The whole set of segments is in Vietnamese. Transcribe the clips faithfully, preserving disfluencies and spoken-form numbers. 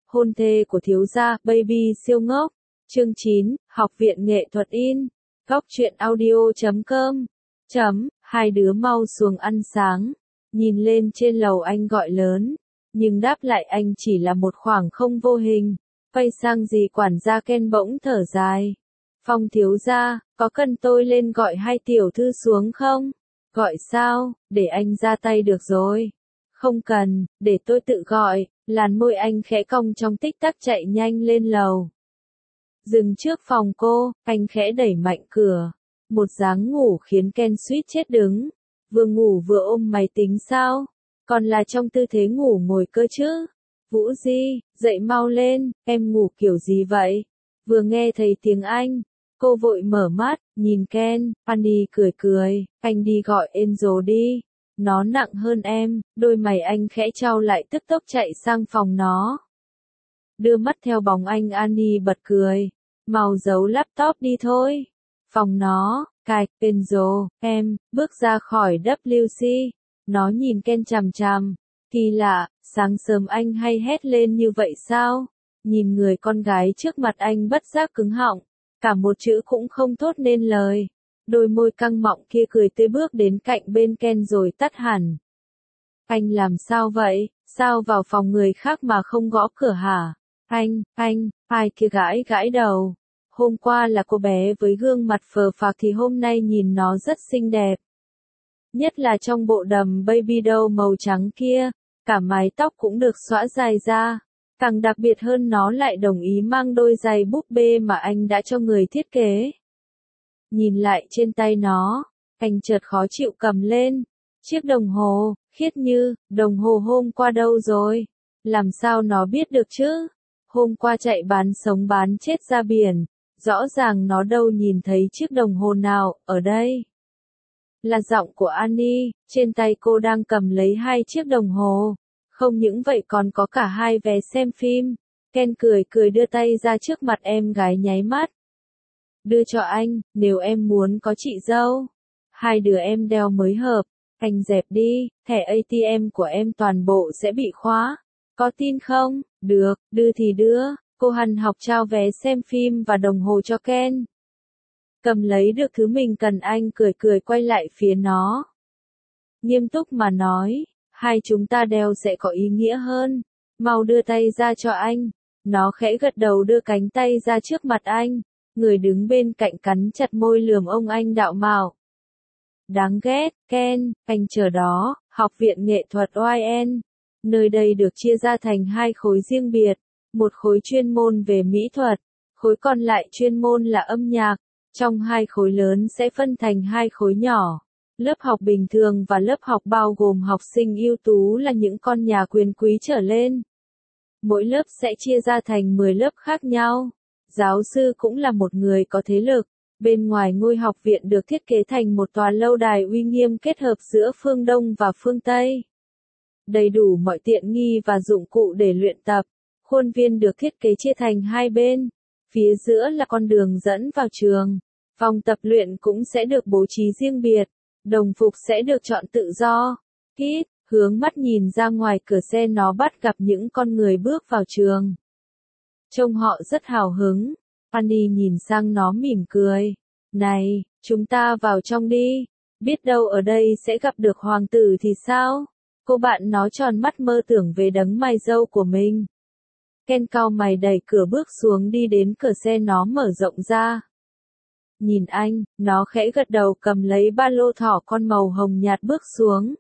hôn thê của thiếu gia, baby siêu ngốc. Chương chín, Học viện nghệ thuật in. Góc truyện audio chấm com. Chấm, hai đứa mau xuống ăn sáng. Nhìn lên trên lầu anh gọi lớn. Nhưng đáp lại anh chỉ là một khoảng không vô hình. Quay sang dì quản gia Ken bỗng thở dài. Phong thiếu gia, có cần tôi lên gọi hai tiểu thư xuống không? Gọi sao, để anh ra tay được rồi. Không cần, để tôi tự gọi. Làn môi anh khẽ cong trong tích tắc chạy nhanh lên lầu. Dừng trước phòng cô, anh khẽ đẩy mạnh cửa. Một dáng ngủ khiến Ken suýt chết đứng. Vừa ngủ vừa ôm máy tính sao? Còn là trong tư thế ngủ ngồi cơ chứ? Vũ Di, dậy mau lên, em ngủ kiểu gì vậy? Vừa nghe thấy tiếng Anh, cô vội mở mắt, nhìn Ken, Annie cười cười, anh đi gọi Angel đi. Nó nặng hơn em, đôi mày anh khẽ chau lại tức tốc chạy sang phòng nó. Đưa mắt theo bóng anh Annie bật cười, mau giấu laptop đi thôi. Phòng nó, cạch, Angel, em, bước ra khỏi W C. Nó nhìn Ken chằm chằm, kỳ lạ, sáng sớm anh hay hét lên như vậy sao? Nhìn người con gái trước mặt anh bất giác cứng họng, cả một chữ cũng không thốt nên lời. Đôi môi căng mọng kia cười tươi bước đến cạnh bên Ken rồi tắt hẳn. Anh làm sao vậy? Sao vào phòng người khác mà không gõ cửa hả? Anh, anh, ai kia gãi gãi đầu. Hôm qua là cô bé với gương mặt phờ phạc thì hôm nay nhìn nó rất xinh đẹp. Nhất là trong bộ đầm baby doll màu trắng kia, cả mái tóc cũng được xõa dài ra. Càng đặc biệt hơn nó lại đồng ý mang đôi giày búp bê mà anh đã cho người thiết kế. Nhìn lại trên tay nó, anh chợt khó chịu cầm lên. Chiếc đồng hồ, khiết như, đồng hồ hôm qua đâu rồi? Làm sao nó biết được chứ? Hôm qua chạy bán sống bán chết ra biển, rõ ràng nó đâu nhìn thấy chiếc đồng hồ nào, ở đây. Là giọng của Annie, trên tay cô đang cầm lấy hai chiếc đồng hồ. Không những vậy còn có cả hai vé xem phim. Ken cười cười đưa tay ra trước mặt em gái nháy mắt. Đưa cho anh, nếu em muốn có chị dâu. Hai đứa em đeo mới hợp. Anh dẹp đi, thẻ A T M của em toàn bộ sẽ bị khóa. Có tin không? Được, đưa thì đưa. Cô hằn học trao vé xem phim và đồng hồ cho Ken. Cầm lấy được thứ mình cần anh cười cười quay lại phía nó. Nghiêm túc mà nói, hai chúng ta đeo sẽ có ý nghĩa hơn. Mau đưa tay ra cho anh. Nó khẽ gật đầu đưa cánh tay ra trước mặt anh. Người đứng bên cạnh cắn chặt môi lườm ông anh đạo mạo. Đáng ghét, Ken, anh chờ đó, Học viện nghệ thuật Y N. Nơi đây được chia ra thành hai khối riêng biệt. Một khối chuyên môn về mỹ thuật, khối còn lại chuyên môn là âm nhạc. Trong hai khối lớn sẽ phân thành hai khối nhỏ. Lớp học bình thường và lớp học bao gồm học sinh ưu tú là những con nhà quyền quý trở lên. Mỗi lớp sẽ chia ra thành mười lớp khác nhau. Giáo sư cũng là một người có thế lực. Bên ngoài ngôi học viện được thiết kế thành một tòa lâu đài uy nghiêm kết hợp giữa phương Đông và phương Tây. Đầy đủ mọi tiện nghi và dụng cụ để luyện tập. Khuôn viên được thiết kế chia thành hai bên. Phía giữa là con đường dẫn vào trường. Phòng tập luyện cũng sẽ được bố trí riêng biệt. Đồng phục sẽ được chọn tự do. Kit, hướng mắt nhìn ra ngoài cửa xe nó bắt gặp những con người bước vào trường. Trông họ rất hào hứng. Annie nhìn sang nó mỉm cười. Này, chúng ta vào trong đi. Biết đâu ở đây sẽ gặp được hoàng tử thì sao? Cô bạn nó tròn mắt mơ tưởng về đấng mày râu của mình. Ken cau mày đẩy cửa bước xuống đi đến cửa xe nó mở rộng ra. Nhìn anh, nó khẽ gật đầu cầm lấy ba lô thỏ con màu hồng nhạt bước xuống.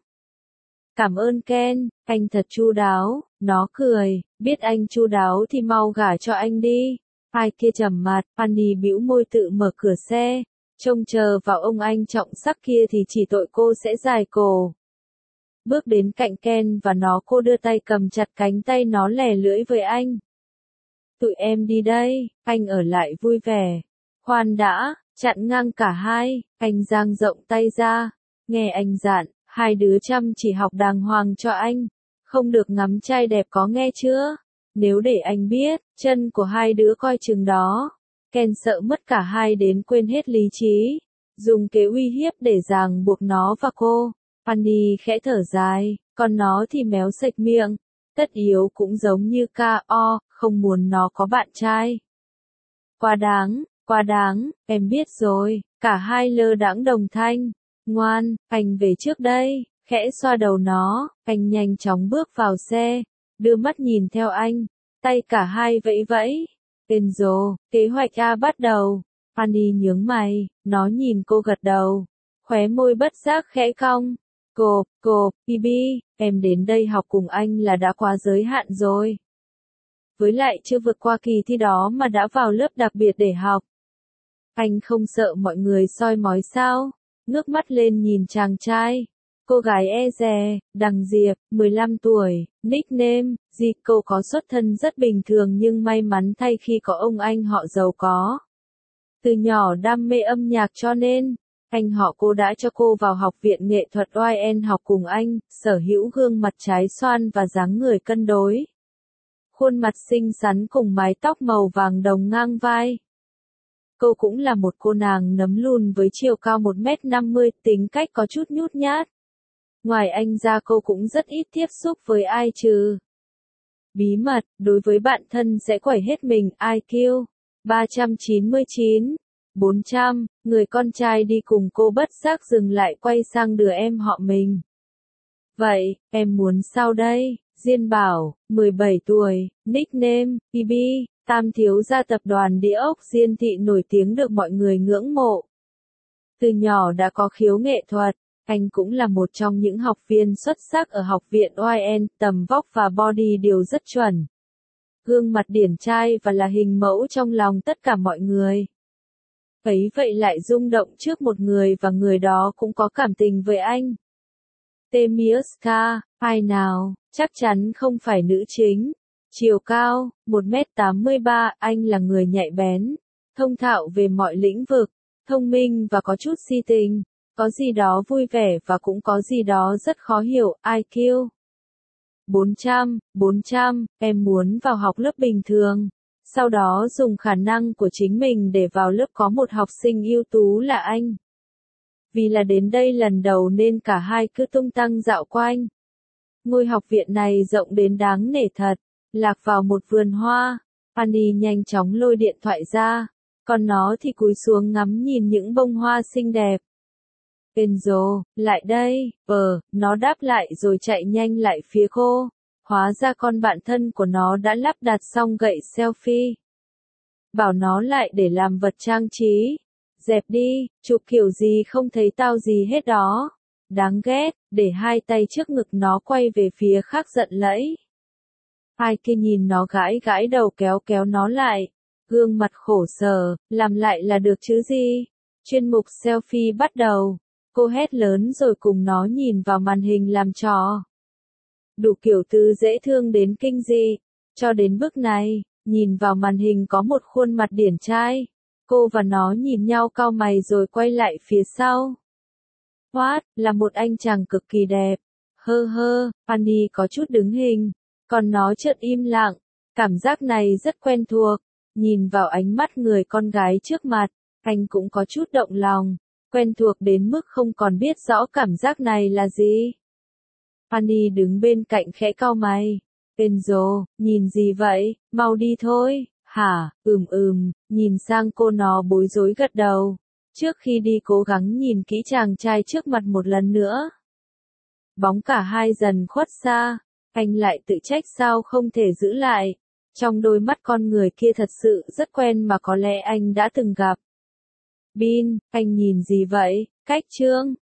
Cảm ơn Ken, anh thật chu đáo. Nó cười, biết anh chu đáo thì mau gả cho anh đi. Ai kia trầm mặt, Annie bĩu môi tự mở cửa xe. Trông chờ vào ông anh trọng sắc kia thì chỉ tội cô sẽ dài cổ. Bước đến cạnh Ken và nó cô đưa tay cầm chặt cánh tay nó lè lưỡi với anh. Tụi em đi đây, anh ở lại vui vẻ. Khoan đã, chặn ngang cả hai, anh dang rộng tay ra. Nghe anh dặn, hai đứa chăm chỉ học đàng hoàng cho anh. Không được ngắm trai đẹp có nghe chưa? Nếu để anh biết, chân của hai đứa coi chừng đó. Ken sợ mất cả hai đến quên hết lý trí. Dùng kế uy hiếp để ràng buộc nó và cô. Annie khẽ thở dài, còn nó thì méo sạch miệng. Tất yếu cũng giống như ca o, không muốn nó có bạn trai. Quá đáng, quá đáng, em biết rồi, cả hai lơ đãng đồng thanh. Ngoan, anh về trước đây, khẽ xoa đầu nó, anh nhanh chóng bước vào xe, đưa mắt nhìn theo anh, tay cả hai vẫy vẫy. Enzo, kế hoạch A bắt đầu. Annie nhướng mày, nó nhìn cô gật đầu, khóe môi bất giác khẽ cong. Cô, cô, Bibi, em đến đây học cùng anh là đã quá giới hạn rồi. Với lại chưa vượt qua kỳ thi đó mà đã vào lớp đặc biệt để học. Anh không sợ mọi người soi mói sao? Ngước mắt lên nhìn chàng trai. Cô gái e dè, Đằng Diệp, mười lăm tuổi, nickname, Di. Cô có xuất thân rất bình thường nhưng may mắn thay khi có ông anh họ giàu có. Từ nhỏ đam mê âm nhạc cho nên, anh họ cô đã cho cô vào học viện nghệ thuật o i en học cùng anh, sở hữu gương mặt trái xoan và dáng người cân đối. Khuôn mặt xinh xắn cùng mái tóc màu vàng đồng ngang vai. Cô cũng là một cô nàng nấm lùn với chiều cao một mét năm mươi, tính cách có chút nhút nhát. Ngoài anh ra cô cũng rất ít tiếp xúc với ai trừ. Bí mật, đối với bạn thân sẽ quẩy hết mình, i kiu ba trăm chín mươi chín, bốn trăm, người con trai đi cùng cô bất giác dừng lại quay sang đứa em họ mình. Vậy, em muốn sao đây? Diên Bảo, mười bảy tuổi, nickname, Bibi, tam thiếu gia tập đoàn địa ốc Diên Thị nổi tiếng được mọi người ngưỡng mộ. Từ nhỏ đã có khiếu nghệ thuật, anh cũng là một trong những học viên xuất sắc ở học viện o i en, tầm vóc và body đều rất chuẩn. Gương mặt điển trai và là hình mẫu trong lòng tất cả mọi người. Ấy vậy lại rung động trước một người và người đó cũng có cảm tình với anh. Temioska, ai nào, chắc chắn không phải nữ chính. Chiều cao, một mét tám mươi ba, anh là người nhạy bén, thông thạo về mọi lĩnh vực, thông minh và có chút si tình, có gì đó vui vẻ và cũng có gì đó rất khó hiểu, i kiu bốn trăm, bốn trăm, em muốn vào học lớp bình thường, sau đó dùng khả năng của chính mình để vào lớp có một học sinh ưu tú là anh. Vì là đến đây lần đầu nên cả hai cứ tung tăng dạo quanh. Ngôi học viện này rộng đến đáng nể thật, lạc vào một vườn hoa. Annie nhanh chóng lôi điện thoại ra, còn nó thì cúi xuống ngắm nhìn những bông hoa xinh đẹp. Enzo, lại đây, ờ, nó đáp lại rồi chạy nhanh lại phía cô. Hóa ra con bạn thân của nó đã lắp đặt xong gậy selfie. Bảo nó lại để làm vật trang trí. Dẹp đi, chụp kiểu gì không thấy tao gì hết đó. Đáng ghét, để hai tay trước ngực nó quay về phía khác giận lẫy. Ai kia nhìn nó gãi gãi đầu kéo kéo nó lại. Gương mặt khổ sở, làm lại là được chứ gì. Chuyên mục selfie bắt đầu. Cô hét lớn rồi cùng nó nhìn vào màn hình làm trò. Đủ kiểu từ dễ thương đến kinh dị. Cho đến bước này, nhìn vào màn hình có một khuôn mặt điển trai. Cô và nó nhìn nhau cau mày rồi quay lại phía sau. What, là một anh chàng cực kỳ đẹp. Hơ hơ, Annie có chút đứng hình. Còn nó chợt im lặng. Cảm giác này rất quen thuộc. Nhìn vào ánh mắt người con gái trước mặt, anh cũng có chút động lòng. Quen thuộc đến mức không còn biết rõ cảm giác này là gì. Annie đứng bên cạnh khẽ cau mày. Enzo, nhìn gì vậy, mau đi thôi. Hả, ừm ừm, nhìn sang cô nó bối rối gật đầu. Trước khi đi cố gắng nhìn kỹ chàng trai trước mặt một lần nữa. Bóng cả hai dần khuất xa, anh lại tự trách sao không thể giữ lại. Trong đôi mắt con người kia thật sự rất quen mà có lẽ anh đã từng gặp. Bin, anh nhìn gì vậy, cách trương?